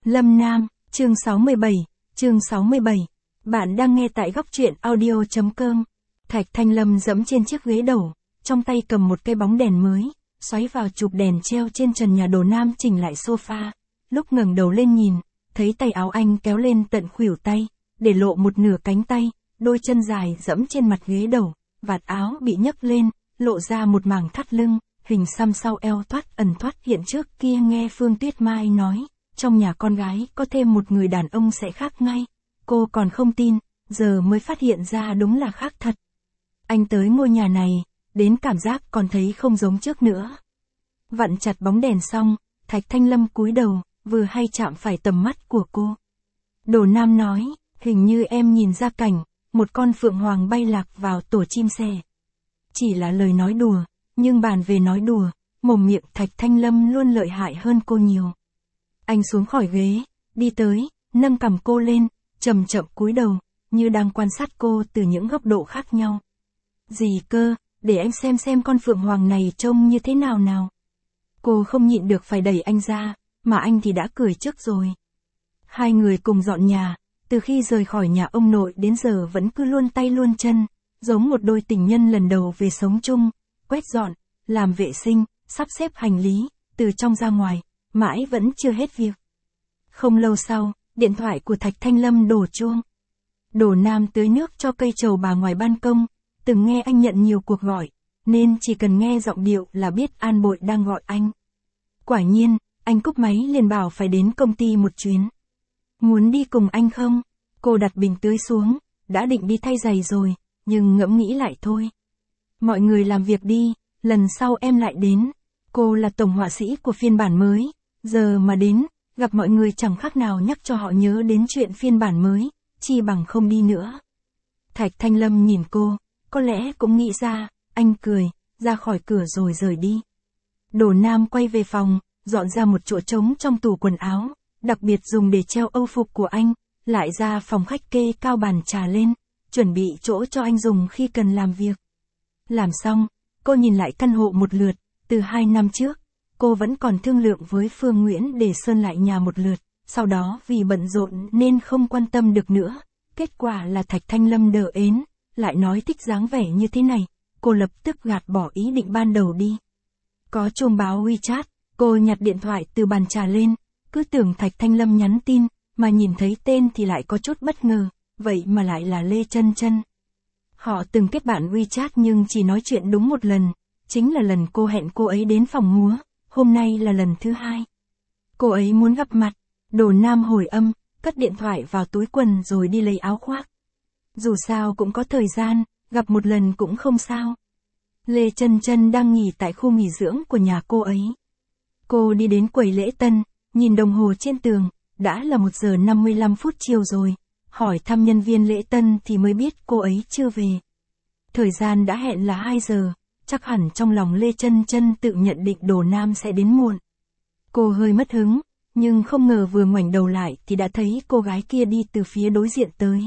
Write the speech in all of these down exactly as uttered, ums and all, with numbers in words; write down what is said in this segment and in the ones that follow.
Lâm Nam, chương sáu mươi bảy, chương sáu mươi bảy. Bạn đang nghe tại góc truyện audio chấm com. Thạch Thanh Lâm dẫm trên chiếc ghế đầu, trong tay cầm một cây bóng đèn mới, xoáy vào chụp đèn treo trên trần nhà Đồ Nam chỉnh lại sofa. Lúc ngẩng đầu lên nhìn, thấy tay áo anh kéo lên tận khuỷu tay, để lộ một nửa cánh tay, đôi chân dài dẫm trên mặt ghế đầu, vạt áo bị nhấc lên, lộ ra một mảng thắt lưng, hình xăm sau eo thoát ẩn thoát hiện. Trước kia nghe Phương Tuyết Mai nói, trong nhà con gái có thêm một người đàn ông sẽ khác ngay. Cô còn không tin, giờ mới phát hiện ra đúng là khác thật. Anh tới ngôi nhà này, đến cảm giác còn thấy không giống trước nữa. Vặn chặt bóng đèn xong, Thạch Thanh Lâm cúi đầu, vừa hay chạm phải tầm mắt của cô. Đồ Nam nói, hình như em nhìn ra cảnh, một con phượng hoàng bay lạc vào tổ chim sẻ. Chỉ là lời nói đùa, nhưng bàn về nói đùa, mồm miệng Thạch Thanh Lâm luôn lợi hại hơn cô nhiều. Anh xuống khỏi ghế, đi tới, nâng cằm cô lên, chậm chậm cúi đầu, như đang quan sát cô từ những góc độ khác nhau. Gì cơ, để em xem xem con phượng hoàng này trông như thế nào nào. Cô không nhịn được phải đẩy anh ra, mà anh thì đã cười trước rồi. Hai người cùng dọn nhà, từ khi rời khỏi nhà ông nội đến giờ vẫn cứ luôn tay luôn chân, giống một đôi tình nhân lần đầu về sống chung, quét dọn, làm vệ sinh, sắp xếp hành lý, từ trong ra ngoài, mãi vẫn chưa hết việc. Không lâu sau, điện thoại của Thạch Thanh Lâm đổ chuông. Đồ Nam tưới nước cho cây trầu bà ngoài ban công, từng nghe anh nhận nhiều cuộc gọi, nên chỉ cần nghe giọng điệu là biết An Bội đang gọi anh. Quả nhiên, anh cúp máy liền bảo phải đến công ty một chuyến. Muốn đi cùng anh không? Cô đặt bình tưới xuống, đã định đi thay giày rồi, nhưng ngẫm nghĩ lại thôi. Mọi người làm việc đi, lần sau em lại đến. Cô là tổng họa sĩ của phiên bản mới, giờ mà đến, gặp mọi người chẳng khác nào nhắc cho họ nhớ đến chuyện phiên bản mới, chi bằng không đi nữa. Thạch Thanh Lâm nhìn cô, có lẽ cũng nghĩ ra, anh cười, ra khỏi cửa rồi rời đi. Đồ Nam quay về phòng, dọn ra một chỗ trống trong tủ quần áo, đặc biệt dùng để treo âu phục của anh, lại ra phòng khách kê cao bàn trà lên, chuẩn bị chỗ cho anh dùng khi cần làm việc. Làm xong, cô nhìn lại căn hộ một lượt, từ hai năm trước, cô vẫn còn thương lượng với Phương Nguyễn để sơn lại nhà một lượt, sau đó vì bận rộn nên không quan tâm được nữa. Kết quả là Thạch Thanh Lâm đờ ến, lại nói thích dáng vẻ như thế này, cô lập tức gạt bỏ ý định ban đầu đi. Có chuông báo WeChat, cô nhặt điện thoại từ bàn trà lên, cứ tưởng Thạch Thanh Lâm nhắn tin, mà nhìn thấy tên thì lại có chút bất ngờ, vậy mà lại là Lê Chân Chân. Họ từng kết bạn WeChat nhưng chỉ nói chuyện đúng một lần, chính là lần cô hẹn cô ấy đến phòng múa, hôm nay là lần thứ hai. Cô ấy muốn gặp mặt, Đồ Nam hồi âm, cất điện thoại vào túi quần rồi đi lấy áo khoác. Dù sao cũng có thời gian, gặp một lần cũng không sao. Lê Chân Chân đang nghỉ tại khu nghỉ dưỡng của nhà cô ấy. Cô đi đến quầy lễ tân, nhìn đồng hồ trên tường, đã là một giờ năm mươi lăm phút chiều rồi, hỏi thăm nhân viên lễ tân thì mới biết cô ấy chưa về. Thời gian đã hẹn là hai giờ, chắc hẳn trong lòng Lê Chân Chân tự nhận định Đồ Nam sẽ đến muộn. Cô hơi mất hứng, nhưng không ngờ vừa ngoảnh đầu lại thì đã thấy cô gái kia đi từ phía đối diện tới.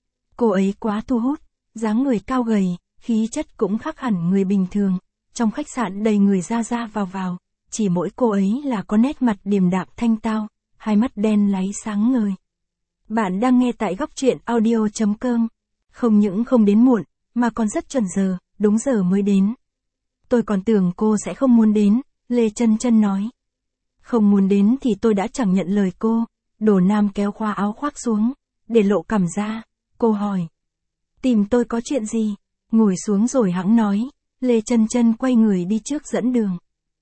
Cô ấy quá thu hút, dáng người cao gầy, khí chất cũng khác hẳn người bình thường, trong khách sạn đầy người ra ra vào vào, chỉ mỗi cô ấy là có nét mặt điềm đạm thanh tao, hai mắt đen láy sáng ngời. Bạn đang nghe tại góc truyện audio chấm com. Không những không đến muộn, mà còn rất chuẩn giờ, đúng giờ mới đến. Tôi còn tưởng cô sẽ không muốn đến, Lê Chân Chân nói. Không muốn đến thì tôi đã chẳng nhận lời cô. Đồ Nam kéo khoa áo khoác xuống, để lộ cằm ra. Cô hỏi, tìm tôi có chuyện gì? Ngồi xuống rồi hẵng nói. Lê Chân Chân quay người đi trước dẫn đường.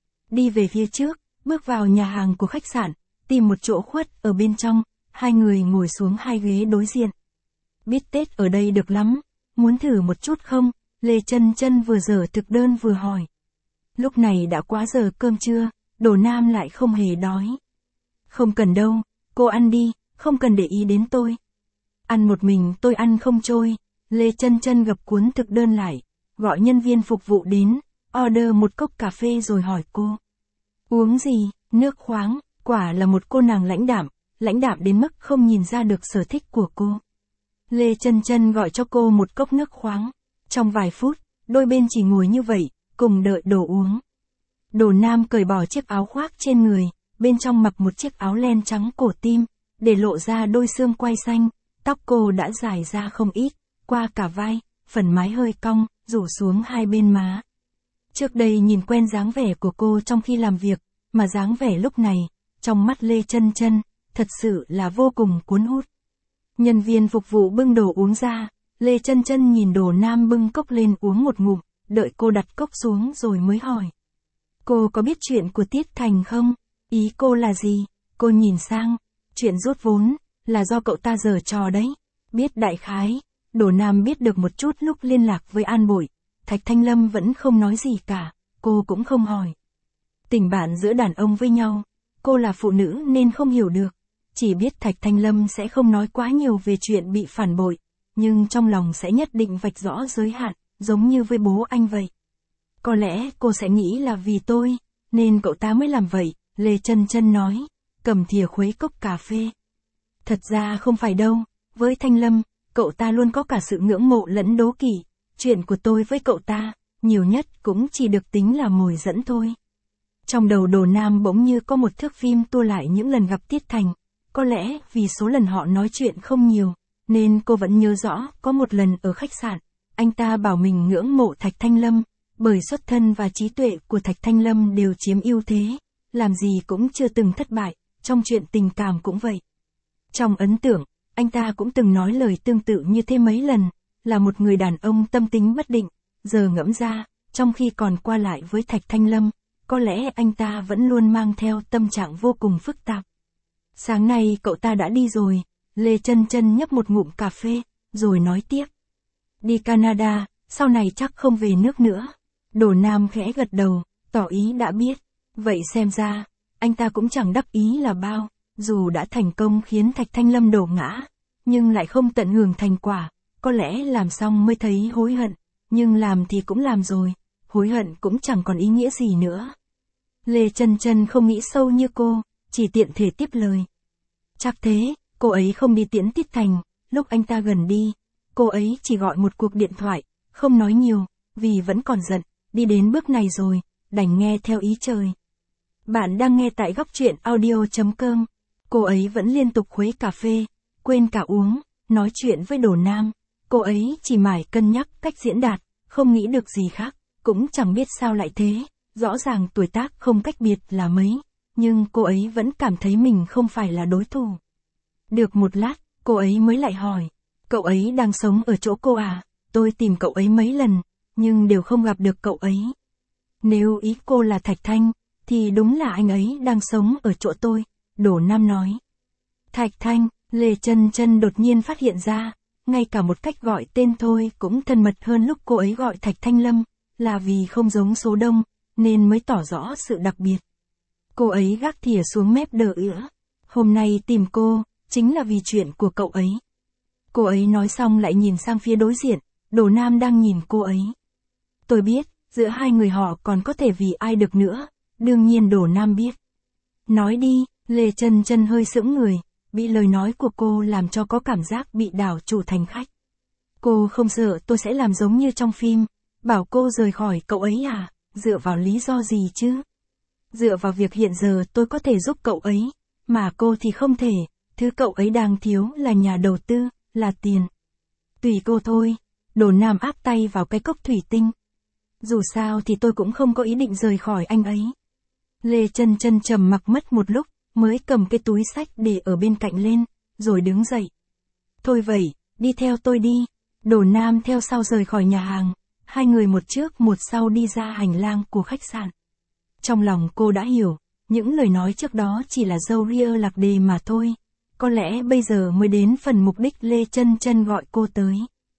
Đi về phía trước, bước vào nhà hàng của khách sạn, tìm một chỗ khuất ở bên trong, hai người ngồi xuống hai ghế đối diện. Biết Tết ở đây được lắm, muốn thử một chút không? Lê Chân Chân vừa dở thực đơn vừa hỏi. Lúc này đã quá giờ cơm trưa, Đồ Nam lại không hề đói. Không cần đâu, cô ăn đi, không cần để ý đến tôi. Ăn một mình tôi ăn không trôi. Lê Chân Chân gập cuốn thực đơn lại, gọi nhân viên phục vụ đến, order một cốc cà phê rồi hỏi cô. Uống gì? Nước khoáng. Quả là một cô nàng lãnh đạm, lãnh đạm đến mức không nhìn ra được sở thích của cô. Lê Chân Chân gọi cho cô một cốc nước khoáng. Trong vài phút, đôi bên chỉ ngồi như vậy, cùng đợi đồ uống. Đồ Nam cởi bỏ chiếc áo khoác trên người, bên trong mặc một chiếc áo len trắng cổ tim, để lộ ra đôi xương quai xanh, tóc cô đã dài ra không ít, qua cả vai, phần mái hơi cong, rủ xuống hai bên má. Trước đây nhìn quen dáng vẻ của cô trong khi làm việc, mà dáng vẻ lúc này, trong mắt Lê Chân Chân, thật sự là vô cùng cuốn hút. Nhân viên phục vụ bưng đồ uống ra, Lê Chân Chân nhìn Đồ Nam bưng cốc lên uống một ngụm, đợi cô đặt cốc xuống rồi mới hỏi. Cô có biết chuyện của Tiết Thành không? Ý cô là gì? Cô nhìn sang, chuyện rút vốn, là do cậu ta giở trò đấy. Biết đại khái, Đồ Nam biết được một chút lúc liên lạc với An Bội, Thạch Thanh Lâm vẫn không nói gì cả, cô cũng không hỏi. Tình bạn giữa đàn ông với nhau, cô là phụ nữ nên không hiểu được, chỉ biết Thạch Thanh Lâm sẽ không nói quá nhiều về chuyện bị phản bội, nhưng trong lòng sẽ nhất định vạch rõ giới hạn, giống như với bố anh vậy. Có lẽ cô sẽ nghĩ là vì tôi, nên cậu ta mới làm vậy, Lê Chân Chân nói, cầm thìa khuấy cốc cà phê. Thật ra không phải đâu, với Thanh Lâm, cậu ta luôn có cả sự ngưỡng mộ lẫn đố kỵ, chuyện của tôi với cậu ta, nhiều nhất cũng chỉ được tính là mồi dẫn thôi. Trong đầu Đồ Nam bỗng như có một thước phim tua lại những lần gặp Tiết Thành, có lẽ vì số lần họ nói chuyện không nhiều, nên cô vẫn nhớ rõ có một lần ở khách sạn, anh ta bảo mình ngưỡng mộ Thạch Thanh Lâm, bởi xuất thân và trí tuệ của Thạch Thanh Lâm đều chiếm ưu thế, làm gì cũng chưa từng thất bại, trong chuyện tình cảm cũng vậy. Trong ấn tượng, anh ta cũng từng nói lời tương tự như thế mấy lần, là một người đàn ông tâm tính bất định, giờ ngẫm ra, trong khi còn qua lại với Thạch Thanh Lâm, có lẽ anh ta vẫn luôn mang theo tâm trạng vô cùng phức tạp. Sáng nay cậu ta đã đi rồi, Lê Chân Chân nhấp một ngụm cà phê, rồi nói tiếp. Đi Canada, sau này chắc không về nước nữa. Đồ Nam khẽ gật đầu, tỏ ý đã biết. Vậy xem ra, anh ta cũng chẳng đắc ý là bao, dù đã thành công khiến Thạch Thanh Lâm đổ ngã, nhưng lại không tận hưởng thành quả, có lẽ làm xong mới thấy hối hận, nhưng làm thì cũng làm rồi, hối hận cũng chẳng còn ý nghĩa gì nữa. Lê Chân Chân không nghĩ sâu như cô, chỉ tiện thể tiếp lời. Chắc thế, cô ấy không đi tiễn Tiết Thành, lúc anh ta gần đi, cô ấy chỉ gọi một cuộc điện thoại, không nói nhiều, vì vẫn còn giận, đi đến bước này rồi, đành nghe theo ý trời. Bạn đang nghe tại góc truyện audio chấm com. Cô ấy vẫn liên tục khuấy cà phê, quên cả uống, nói chuyện với Đồ Nam. Cô ấy chỉ mải cân nhắc cách diễn đạt, không nghĩ được gì khác, cũng chẳng biết sao lại thế. Rõ ràng tuổi tác không cách biệt là mấy, nhưng cô ấy vẫn cảm thấy mình không phải là đối thủ. Được một lát, cô ấy mới lại hỏi, cậu ấy đang sống ở chỗ cô à? Tôi tìm cậu ấy mấy lần, nhưng đều không gặp được cậu ấy. Nếu ý cô là Thạch Thanh, thì đúng là anh ấy đang sống ở chỗ tôi, Đồ Nam nói. Thạch Thanh, Lê Chân Chân đột nhiên phát hiện ra, ngay cả một cách gọi tên thôi cũng thân mật hơn lúc cô ấy gọi Thạch Thanh Lâm, là vì không giống số đông, nên mới tỏ rõ sự đặc biệt. Cô ấy gác thìa xuống mép đờ ữa. Hôm nay tìm cô, chính là vì chuyện của cậu ấy. Cô ấy nói xong lại nhìn sang phía đối diện, Đồ Nam đang nhìn cô ấy. Tôi biết, giữa hai người họ còn có thể vì ai được nữa, đương nhiên Đồ Nam biết. Nói đi, Lê Chân Chân hơi sững người, bị lời nói của cô làm cho có cảm giác bị đảo chủ thành khách. Cô không sợ tôi sẽ làm giống như trong phim, bảo cô rời khỏi cậu ấy à, dựa vào lý do gì chứ? Dựa vào việc hiện giờ tôi có thể giúp cậu ấy, mà cô thì không thể, thứ cậu ấy đang thiếu là nhà đầu tư, là tiền. Tùy cô thôi, Đồ Nam áp tay vào cái cốc thủy tinh. Dù sao thì tôi cũng không có ý định rời khỏi anh ấy. Lê Chân Chân trầm mặc mất một lúc, mới cầm cái túi xách để ở bên cạnh lên, rồi đứng dậy. Thôi vậy, đi theo tôi đi. Đồ Nam theo sau rời khỏi nhà hàng, hai người một trước một sau đi ra hành lang của khách sạn. Trong lòng cô đã hiểu, những lời nói trước đó chỉ là râu ria lạc đề mà thôi. Có lẽ bây giờ mới đến phần mục đích Lê Chân Chân gọi cô tới.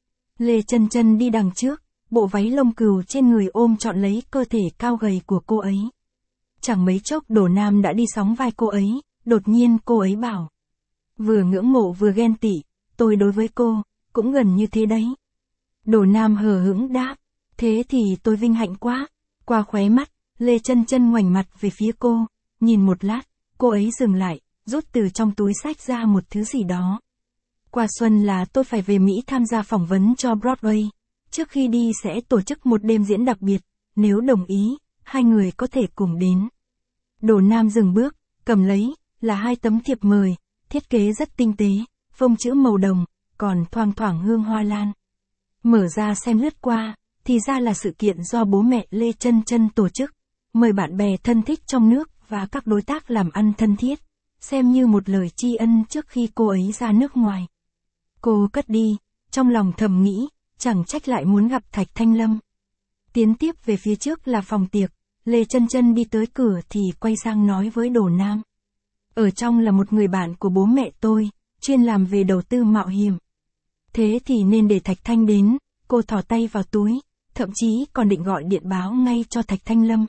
Lê Chân Chân đi đằng trước, bộ váy lông cừu trên người ôm trọn lấy cơ thể cao gầy của cô ấy. Chẳng mấy chốc Đồ Nam đã đi sóng vai cô ấy, đột nhiên cô ấy bảo. Vừa ngưỡng mộ vừa ghen tị, tôi đối với cô, cũng gần như thế đấy. Đồ Nam hờ hững đáp, thế thì tôi vinh hạnh quá. Qua khóe mắt, Lê Chân Chân ngoảnh mặt về phía cô, nhìn một lát, cô ấy dừng lại, rút từ trong túi xách ra một thứ gì đó. Qua xuân là tôi phải về Mỹ tham gia phỏng vấn cho Broadway. Trước khi đi sẽ tổ chức một đêm diễn đặc biệt, nếu đồng ý, hai người có thể cùng đến. Đồ Nam dừng bước, Cầm lấy, là hai tấm thiệp mời, thiết kế rất tinh tế, phông chữ màu đồng, còn thoang thoảng hương hoa lan. Mở ra xem lướt qua, thì ra là sự kiện do bố mẹ Lê Chân Chân tổ chức, mời bạn bè thân thích trong nước và các đối tác làm ăn thân thiết, xem như một lời tri ân trước khi cô ấy ra nước ngoài. Cô cất đi, trong lòng thầm nghĩ, chẳng trách lại muốn gặp Thạch Thanh Lâm. Tiến tiếp về phía trước là phòng tiệc, Lê Chân Chân đi tới cửa thì quay sang nói với Đồ Nam. Ở trong là một người bạn của bố mẹ tôi, chuyên làm về đầu tư mạo hiểm. Thế thì nên để Thạch Thanh đến, cô thò tay vào túi, thậm chí còn định gọi điện báo ngay cho Thạch Thanh Lâm.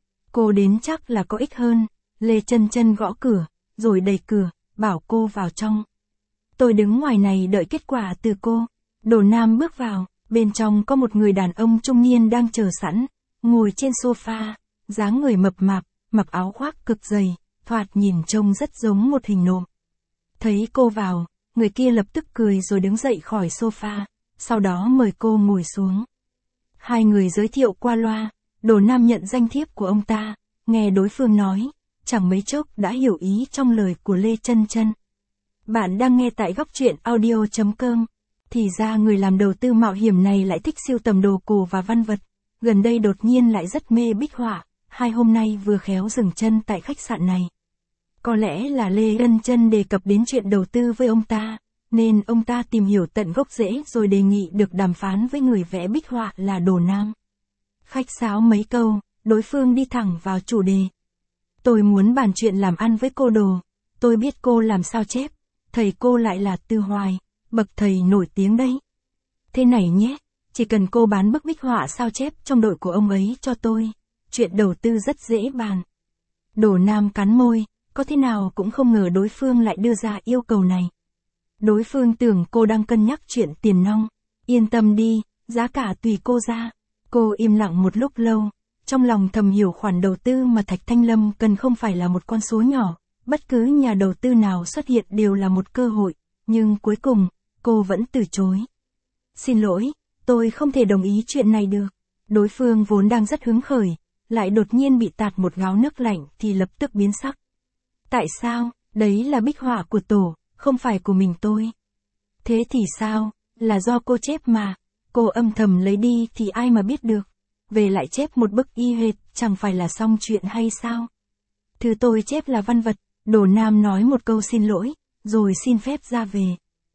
Cô đến chắc là có ích hơn. Lê Chân Chân gõ cửa, rồi đẩy cửa, bảo cô vào trong. Tôi đứng ngoài này đợi kết quả từ cô. Đồ Nam bước vào, bên trong có một người đàn ông trung niên đang chờ sẵn, ngồi trên sofa, dáng người mập mạp, mặc áo khoác cực dày, thoạt nhìn trông rất giống một hình nộm. Thấy cô vào, người kia lập tức cười rồi đứng dậy khỏi sofa, sau đó mời cô ngồi xuống. Hai người giới thiệu qua loa, Đồ Nam nhận danh thiếp của ông ta, nghe đối phương nói, chẳng mấy chốc đã hiểu ý trong lời của Lê Chân Chân. Bạn đang nghe tại góc truyện audio chấm com. Thì ra người làm đầu tư mạo hiểm này lại thích sưu tầm đồ cổ và văn vật, gần đây đột nhiên lại rất mê bích họa, hai hôm nay vừa khéo dừng chân tại khách sạn này. Có lẽ là Lê Chân Chân đề cập đến chuyện đầu tư với ông ta, nên ông ta tìm hiểu tận gốc rễ rồi đề nghị được đàm phán với người vẽ bích họa là Đồ Nam. Khách sáo mấy câu, đối phương đi thẳng vào chủ đề. Tôi muốn bàn chuyện làm ăn với cô Đồ, tôi biết cô làm sao chép, thầy cô lại là Tư Hoài, bậc thầy nổi tiếng đấy. Thế này nhé, chỉ cần cô bán bức bích họa sao chép trong đội của ông ấy cho tôi, chuyện đầu tư rất dễ bàn. Đồ Nam cắn môi, có thế nào cũng không ngờ đối phương lại đưa ra yêu cầu này. Đối phương tưởng cô đang cân nhắc chuyện tiền nong. Yên tâm đi, giá cả tùy cô ra. Cô im lặng một lúc lâu, trong lòng thầm hiểu khoản đầu tư mà Thạch Thanh Lâm cần không phải là một con số nhỏ, bất cứ nhà đầu tư nào xuất hiện đều là một cơ hội, nhưng cuối cùng, cô vẫn từ chối. Xin lỗi, tôi không thể đồng ý chuyện này được. Đối phương vốn đang rất hứng khởi, lại đột nhiên bị tạt một gáo nước lạnh thì lập tức biến sắc. Tại sao? Đấy là bích họa của tổ, không phải của mình tôi. Thế thì sao? Là do cô chép mà. Cô âm thầm lấy đi thì ai mà biết được. Về lại chép một bức y hệt, chẳng phải là xong chuyện hay sao? Thứ tôi chép là văn vật. Đồ Nam nói một câu xin lỗi, rồi xin phép ra về.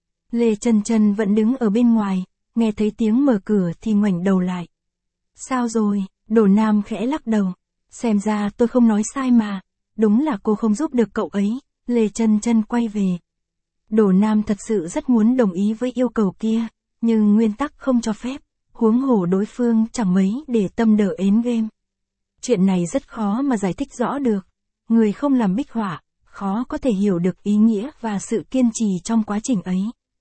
Lê Chân Chân vẫn đứng ở bên ngoài, nghe thấy tiếng mở cửa thì ngoảnh đầu lại. Sao rồi? Đồ Nam khẽ lắc đầu. Xem ra tôi không nói sai mà. Đúng là cô không giúp được cậu ấy. Lê Chân Chân quay về. Đồ Nam thật sự rất muốn đồng ý với yêu cầu kia, nhưng nguyên tắc không cho phép, huống hồ đối phương chẳng mấy để tâm đỡ ến game. Chuyện này rất khó mà giải thích rõ được. Người không làm bích họa, khó có thể hiểu được ý nghĩa và sự kiên trì trong quá trình ấy.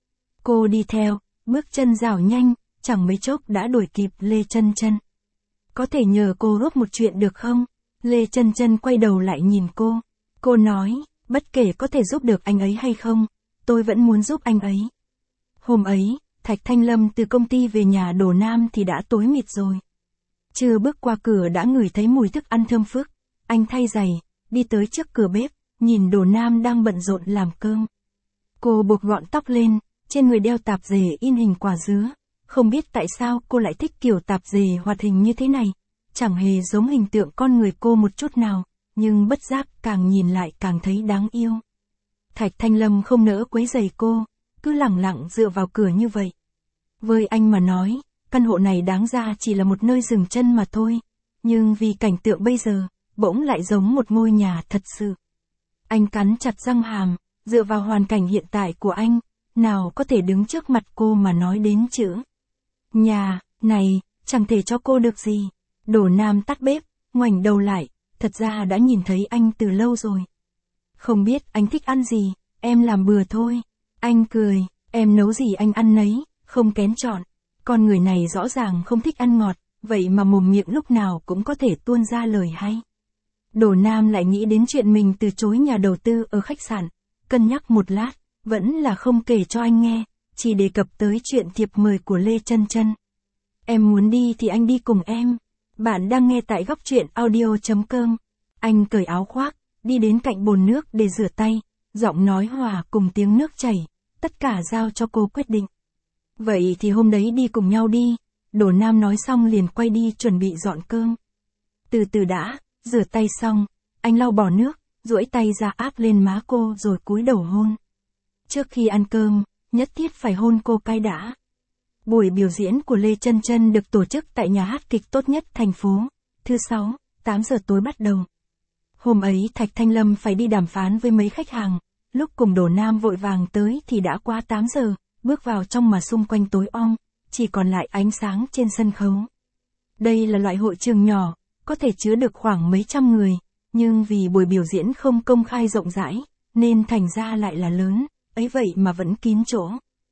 Cô đi theo, bước chân rảo nhanh, chẳng mấy chốc đã đuổi kịp Lê Chân Chân. Có thể nhờ cô giúp một chuyện được không? Lê Chân Chân quay đầu lại nhìn cô. Cô nói, bất kể có thể giúp được anh ấy hay không, tôi vẫn muốn giúp anh ấy. Hôm ấy, Thạch Thanh Lâm từ công ty về nhà Đồ Nam thì đã tối mịt rồi. Chưa bước qua cửa đã ngửi thấy mùi thức ăn thơm phức. Anh thay giày, đi tới trước cửa bếp, nhìn Đồ Nam đang bận rộn làm cơm. Cô buộc gọn tóc lên, trên người đeo tạp dề in hình quả dứa. Không biết tại sao cô lại thích kiểu tạp dề hoạt hình như thế này. Chẳng hề giống hình tượng con người cô một chút nào, nhưng bất giác càng nhìn lại càng thấy đáng yêu. Thạch Thanh Lâm không nỡ quấy rầy cô, cứ lẳng lặng dựa vào cửa như vậy. Với anh mà nói, căn hộ này đáng ra chỉ là một nơi dừng chân mà thôi, nhưng vì cảnh tượng bây giờ, bỗng lại giống một ngôi nhà thật sự. Anh cắn chặt răng hàm, dựa vào hoàn cảnh hiện tại của anh, nào có thể đứng trước mặt cô mà nói đến chữ nhà này, chẳng thể cho cô được gì. Đồ Nam tắt bếp, ngoảnh đầu lại, thật ra đã nhìn thấy anh từ lâu rồi. Không biết anh thích ăn gì, em làm bừa thôi. Anh cười, em nấu gì anh ăn nấy, không kén chọn. Con người này rõ ràng không thích ăn ngọt, vậy mà mồm miệng lúc nào cũng có thể tuôn ra lời hay. Đồ Nam lại nghĩ đến chuyện mình từ chối nhà đầu tư ở khách sạn, cân nhắc một lát, vẫn là không kể cho anh nghe, chỉ đề cập tới chuyện thiệp mời của Lê Chân Chân. Em muốn đi thì anh đi cùng em. Bạn đang nghe tại góc truyện audio chấm com. Anh cởi áo khoác, đi đến cạnh bồn nước để rửa tay, giọng nói hòa cùng tiếng nước chảy, tất cả giao cho cô quyết định. Vậy thì hôm đấy đi cùng nhau đi, Đồ Nam nói xong liền quay đi chuẩn bị dọn cơm. Từ từ đã, rửa tay xong, anh lau bỏ nước, duỗi tay ra áp lên má cô rồi cúi đầu hôn. Trước khi ăn cơm, nhất thiết phải hôn cô cái đã. Buổi biểu diễn của Lê Chân Chân được tổ chức tại nhà hát kịch tốt nhất thành phố. Thứ sáu, tám giờ tối bắt đầu. Hôm ấy Thạch Thanh Lâm phải đi đàm phán với mấy khách hàng, lúc cùng Đồ Nam vội vàng tới thì đã qua tám giờ, bước vào trong mà xung quanh tối om, chỉ còn lại ánh sáng trên sân khấu. Đây là loại hội trường nhỏ, có thể chứa được khoảng mấy trăm người, nhưng vì buổi biểu diễn không công khai rộng rãi, nên thành ra lại là lớn, ấy vậy mà vẫn kín chỗ.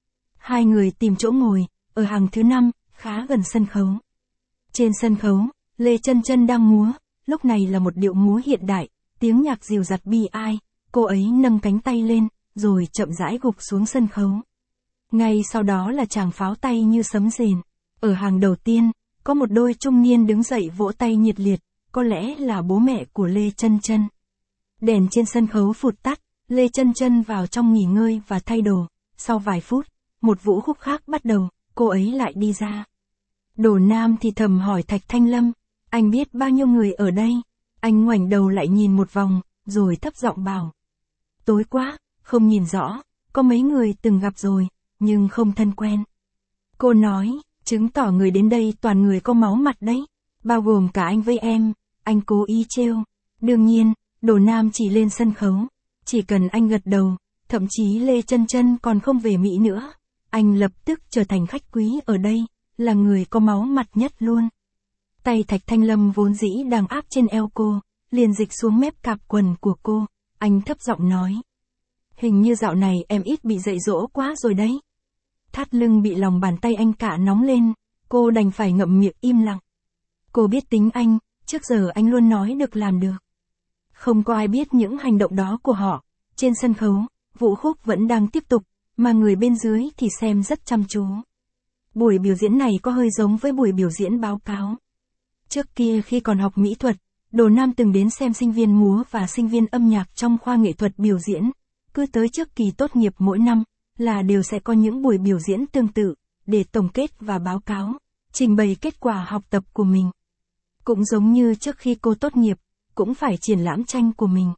Hai người tìm chỗ ngồi, ở hàng thứ năm, khá gần sân khấu. Trên sân khấu, Lê Chân Chân đang múa, lúc này là một điệu múa hiện đại, tiếng nhạc dịu dặt bi ai, cô ấy nâng cánh tay lên, rồi chậm rãi gục xuống sân khấu. Ngay sau đó là tràng pháo tay như sấm rền. Ở hàng đầu tiên, có một đôi trung niên đứng dậy vỗ tay nhiệt liệt, có lẽ là bố mẹ của Lê Chân Chân. Đèn trên sân khấu phụt tắt, Lê Chân Chân vào trong nghỉ ngơi và thay đồ. Sau vài phút, một vũ khúc khác bắt đầu, cô ấy lại đi ra. Đồ Nam thì thầm hỏi Thạch Thanh Lâm, anh biết bao nhiêu người ở đây? Anh ngoảnh đầu lại nhìn một vòng, rồi thấp giọng bảo. Tối quá, không nhìn rõ, có mấy người từng gặp rồi, nhưng không thân quen. Cô nói, chứng tỏ người đến đây toàn người có máu mặt đấy, bao gồm cả anh với em, anh cố ý trêu. Đương nhiên, Đồ Nam chỉ lên sân khấu, chỉ cần anh gật đầu, thậm chí Lê Chân Chân còn không về Mỹ nữa, anh lập tức trở thành khách quý ở đây, là người có máu mặt nhất luôn. Tay Thạch Thanh Lâm vốn dĩ đang áp trên eo cô, liền dịch xuống mép cạp quần của cô, anh thấp giọng nói. Hình như dạo này em ít bị dạy dỗ quá rồi đấy. Thắt lưng bị lòng bàn tay anh cạ nóng lên, cô đành phải ngậm miệng im lặng. Cô biết tính anh, trước giờ anh luôn nói được làm được. Không có ai biết những hành động đó của họ. Trên sân khấu, vũ khúc vẫn đang tiếp tục, mà người bên dưới thì xem rất chăm chú. Buổi biểu diễn này có hơi giống với buổi biểu diễn báo cáo. Trước kia khi còn học mỹ thuật, Đồ Nam từng đến xem sinh viên múa và sinh viên âm nhạc trong khoa nghệ thuật biểu diễn. Cứ tới trước kỳ tốt nghiệp mỗi năm, là đều sẽ có những buổi biểu diễn tương tự, để tổng kết và báo cáo, trình bày kết quả học tập của mình. Cũng giống như trước khi cô tốt nghiệp, cũng phải triển lãm tranh của mình.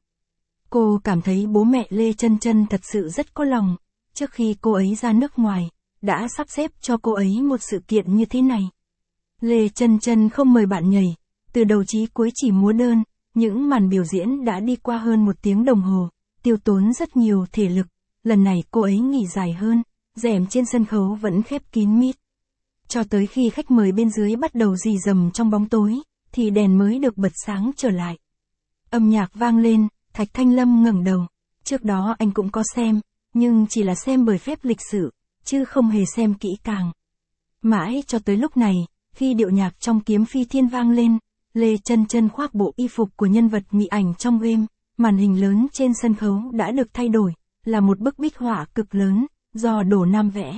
Cô cảm thấy bố mẹ Lê Chân Chân thật sự rất có lòng, trước khi cô ấy ra nước ngoài, đã sắp xếp cho cô ấy một sự kiện như thế này. Lê Chân Chân không mời bạn nhảy, từ đầu chí cuối chỉ múa đơn, những màn biểu diễn đã đi qua hơn một tiếng đồng hồ, tiêu tốn rất nhiều thể lực. Lần này cô ấy nghỉ dài hơn, rèm trên sân khấu vẫn khép kín mít. Cho tới khi khách mời bên dưới bắt đầu rì rầm trong bóng tối, thì đèn mới được bật sáng trở lại. Âm nhạc vang lên, Thạch Thanh Lâm ngẩng đầu. Trước đó anh cũng có xem, nhưng chỉ là xem bởi phép lịch sự, chứ không hề xem kỹ càng. Mãi cho tới lúc này, khi điệu nhạc trong Kiếm Phi Thiên vang lên, Lê Chân Chân khoác bộ y phục của nhân vật mị ảnh trong game, màn hình lớn trên sân khấu đã được thay đổi, là một bức bích họa cực lớn, do Đồ Nam vẽ.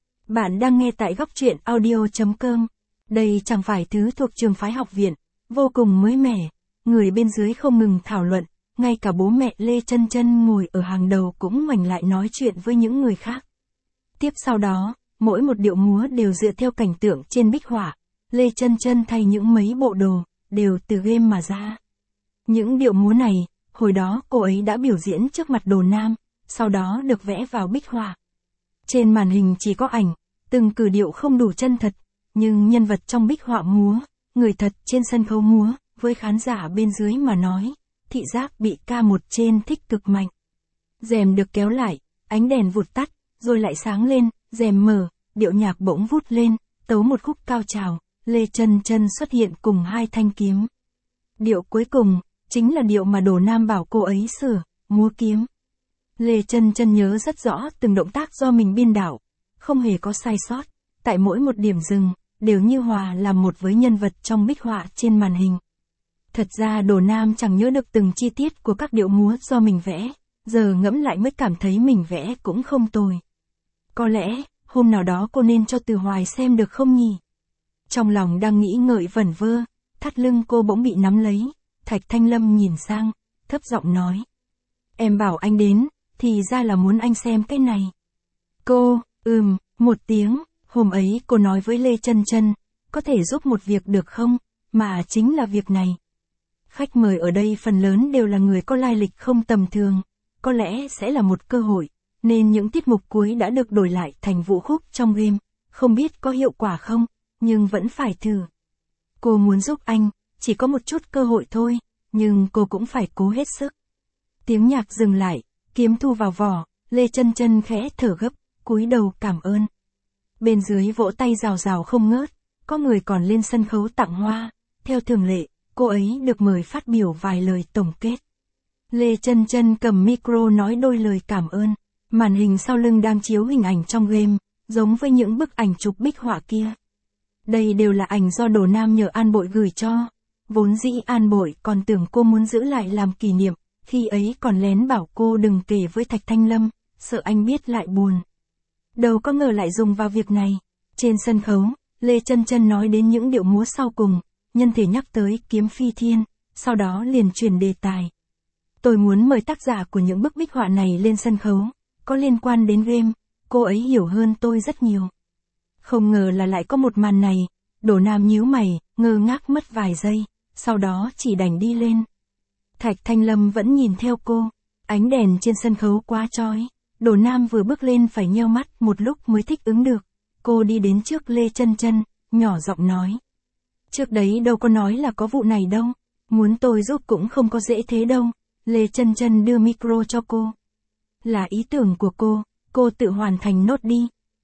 Bạn đang nghe tại góc truyện audio chấm com. Đây chẳng phải thứ thuộc trường phái học viện, vô cùng mới mẻ. Người bên dưới không ngừng thảo luận, ngay cả bố mẹ Lê Chân Chân ngồi ở hàng đầu cũng ngoảnh lại nói chuyện với những người khác. Tiếp sau đó, mỗi một điệu múa đều dựa theo cảnh tượng trên bích họa. Lê Chân Chân thay những mấy bộ đồ, đều từ game mà ra. Những điệu múa này, hồi đó cô ấy đã biểu diễn trước mặt Đồ Nam, sau đó được vẽ vào bích họa. Trên màn hình chỉ có ảnh, từng cử điệu không đủ chân thật, nhưng nhân vật trong bích họa múa, người thật trên sân khấu múa, với khán giả bên dưới mà nói, thị giác bị ca một trên thích cực mạnh. Rèm được kéo lại, ánh đèn vụt tắt, rồi lại sáng lên, rèm mở, điệu nhạc bỗng vút lên, tấu một khúc cao trào, Lê Chân Chân xuất hiện cùng hai thanh kiếm. Điệu cuối cùng, chính là điệu mà Đồ Nam bảo cô ấy sửa, múa kiếm. Lê Chân Chân nhớ rất rõ từng động tác do mình biên đạo, không hề có sai sót, tại mỗi một điểm dừng, đều như hòa làm một với nhân vật trong bích họa trên màn hình. Thật ra Đồ Nam chẳng nhớ được từng chi tiết của các điệu múa do mình vẽ, giờ ngẫm lại mới cảm thấy mình vẽ cũng không tồi. Có lẽ, hôm nào đó cô nên cho Từ Hoài xem được không nhỉ? Trong lòng đang nghĩ ngợi vẩn vơ, thắt lưng cô bỗng bị nắm lấy, Thạch Thanh Lâm nhìn sang, thấp giọng nói. Em bảo anh đến, thì ra là muốn anh xem cái này. Cô, ừm, một tiếng, hôm ấy cô nói với Lê Chân Chân, có thể giúp một việc được không, mà chính là việc này. Khách mời ở đây phần lớn đều là người có lai lịch không tầm thường, có lẽ sẽ là một cơ hội, nên những tiết mục cuối đã được đổi lại thành vũ khúc trong game, không biết có hiệu quả không, nhưng vẫn phải thử. Cô muốn giúp anh, chỉ có một chút cơ hội thôi, nhưng cô cũng phải cố hết sức. Tiếng nhạc dừng lại, kiếm thu vào vỏ, Lê Chân Chân khẽ thở gấp, cúi đầu cảm ơn. Bên dưới vỗ tay rào rào không ngớt, có người còn lên sân khấu tặng hoa, theo thường lệ, cô ấy được mời phát biểu vài lời tổng kết. Lê Chân Chân cầm micro nói đôi lời cảm ơn, màn hình sau lưng đang chiếu hình ảnh trong game, giống với những bức ảnh chụp bích họa kia. Đây đều là ảnh do Đồ Nam nhờ An Bội gửi cho, vốn dĩ An Bội còn tưởng cô muốn giữ lại làm kỷ niệm, khi ấy còn lén bảo cô đừng kể với Thạch Thanh Lâm, sợ anh biết lại buồn. Đâu có ngờ lại dùng vào việc này. Trên sân khấu, Lê Chân Chân nói đến những điệu múa sau cùng, nhân thể nhắc tới Kiếm Phi Thiên, sau đó liền chuyển đề tài. Tôi muốn mời tác giả của những bức bích họa này lên sân khấu, có liên quan đến game, cô ấy hiểu hơn tôi rất nhiều. Không ngờ là lại có một màn này, Đồ Nam nhíu mày, ngơ ngác mất vài giây, sau đó chỉ đành đi lên. Thạch Thanh Lâm vẫn nhìn theo cô, ánh đèn trên sân khấu quá chói, Đồ Nam vừa bước lên phải nheo mắt một lúc mới thích ứng được. Cô đi đến trước Lê Chân Chân, nhỏ giọng nói. Trước đấy đâu có nói là có vụ này đâu, muốn tôi giúp cũng không có dễ thế đâu. Lê Chân Chân đưa micro cho cô. Là ý tưởng của cô, cô tự hoàn thành nốt đi.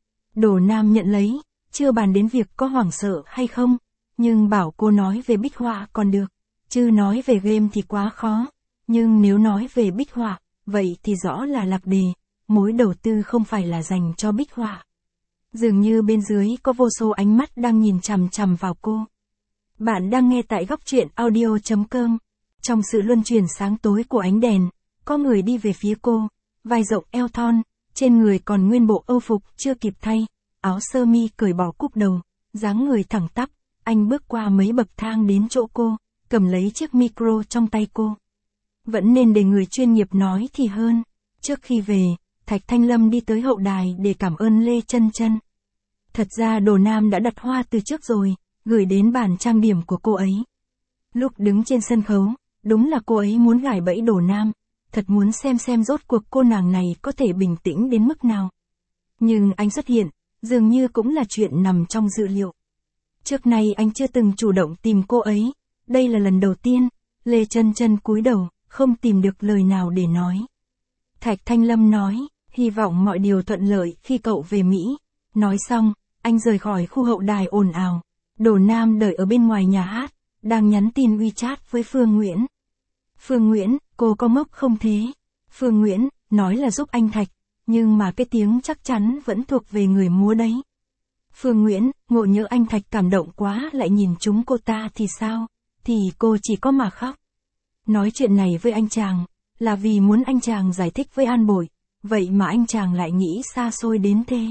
Đồ Nam nhận lấy, chưa bàn đến việc có hoảng sợ hay không, nhưng bảo cô nói về bích họa còn được, chứ nói về game thì quá khó. Nhưng nếu nói về bích họa, vậy thì rõ là lạc đề, mối đầu tư không phải là dành cho bích họa. Dường như bên dưới có vô số ánh mắt đang nhìn chằm chằm vào cô. Bạn đang nghe tại góc truyện audio chấm com. Trong sự luân chuyển sáng tối của ánh đèn, có người đi về phía cô, vai rộng eo thon, trên người còn nguyên bộ âu phục chưa kịp thay, áo sơ mi cởi bỏ cúc đầu, dáng người thẳng tắp, anh bước qua mấy bậc thang đến chỗ cô, cầm lấy chiếc micro trong tay cô. Vẫn nên để người chuyên nghiệp nói thì hơn. Trước khi về, Thạch Thanh Lâm đi tới hậu đài để cảm ơn Lê Chân Chân. Thật ra Đồ Nam đã đặt hoa từ trước rồi, gửi đến bàn trang điểm của cô ấy. Lúc đứng trên sân khấu, đúng là cô ấy muốn gài bẫy Đồ Nam, thật muốn xem xem rốt cuộc cô nàng này có thể bình tĩnh đến mức nào. Nhưng anh xuất hiện, dường như cũng là chuyện nằm trong dự liệu. Trước nay anh chưa từng chủ động tìm cô ấy, đây là lần đầu tiên. Lê Chân Chân cúi đầu, không tìm được lời nào để nói. Thạch Thanh Lâm nói, hy vọng mọi điều thuận lợi khi cậu về Mỹ. Nói xong, anh rời khỏi khu hậu đài ồn ào. Đồ Nam đợi ở bên ngoài nhà hát, đang nhắn tin WeChat với Phương Nguyễn. Phương Nguyễn, cô có ngốc không thế? Phương Nguyễn, nói là giúp anh Thạch, nhưng mà cái tiếng chắc chắn vẫn thuộc về người múa đấy. Phương Nguyễn, ngộ nhỡ anh Thạch cảm động quá lại nhìn chúng cô ta thì sao? Thì cô chỉ có mà khóc. Nói chuyện này với anh chàng, là vì muốn anh chàng giải thích với An Bội, vậy mà anh chàng lại nghĩ xa xôi đến thế.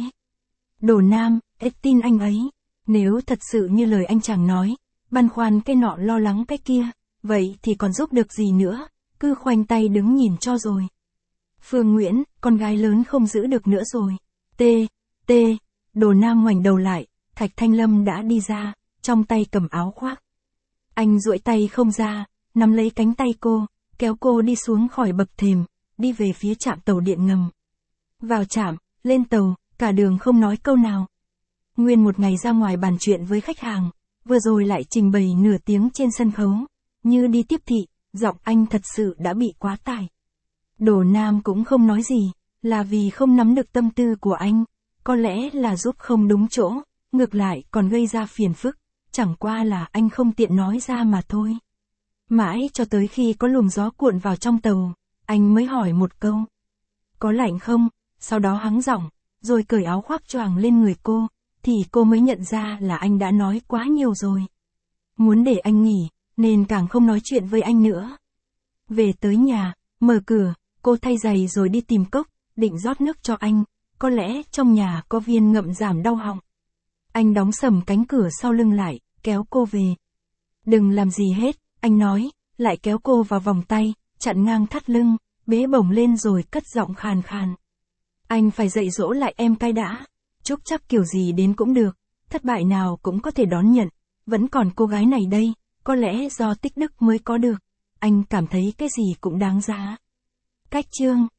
Đồ Nam, ít tin anh ấy, nếu thật sự như lời anh chàng nói, băn khoăn cái nọ lo lắng cái kia, vậy thì còn giúp được gì nữa, cứ khoanh tay đứng nhìn cho rồi. Phương Nguyễn, con gái lớn không giữ được nữa rồi. T, T, Đồ Nam ngoảnh đầu lại, Thạch Thanh Lâm đã đi ra, trong tay cầm áo khoác. Anh duỗi tay không ra, nắm lấy cánh tay cô, kéo cô đi xuống khỏi bậc thềm, đi về phía trạm tàu điện ngầm. Vào trạm, lên tàu, cả đường không nói câu nào. Nguyên một ngày ra ngoài bàn chuyện với khách hàng, vừa rồi lại trình bày nửa tiếng trên sân khấu, như đi tiếp thị, giọng anh thật sự đã bị quá tải. Đồ Nam cũng không nói gì, là vì không nắm được tâm tư của anh, có lẽ là giúp không đúng chỗ, ngược lại còn gây ra phiền phức, chẳng qua là anh không tiện nói ra mà thôi. Mãi cho tới khi có luồng gió cuộn vào trong tàu, anh mới hỏi một câu. Có lạnh không? Sau đó hắng giọng, rồi cởi áo khoác choàng lên người cô, thì cô mới nhận ra là anh đã nói quá nhiều rồi. Muốn để anh nghỉ, nên càng không nói chuyện với anh nữa. Về tới nhà, mở cửa, cô thay giày rồi đi tìm cốc, định rót nước cho anh, có lẽ trong nhà có viên ngậm giảm đau họng. Anh đóng sầm cánh cửa sau lưng lại, kéo cô về. Đừng làm gì hết, anh nói, lại kéo cô vào vòng tay, chặn ngang thắt lưng, bế bổng lên rồi cất giọng khàn khàn. Anh phải dạy dỗ lại em cái đã. Trúc chắc kiểu gì đến cũng được, thất bại nào cũng có thể đón nhận. Vẫn còn cô gái này đây, có lẽ do tích đức mới có được. Anh cảm thấy cái gì cũng đáng giá. Cách chương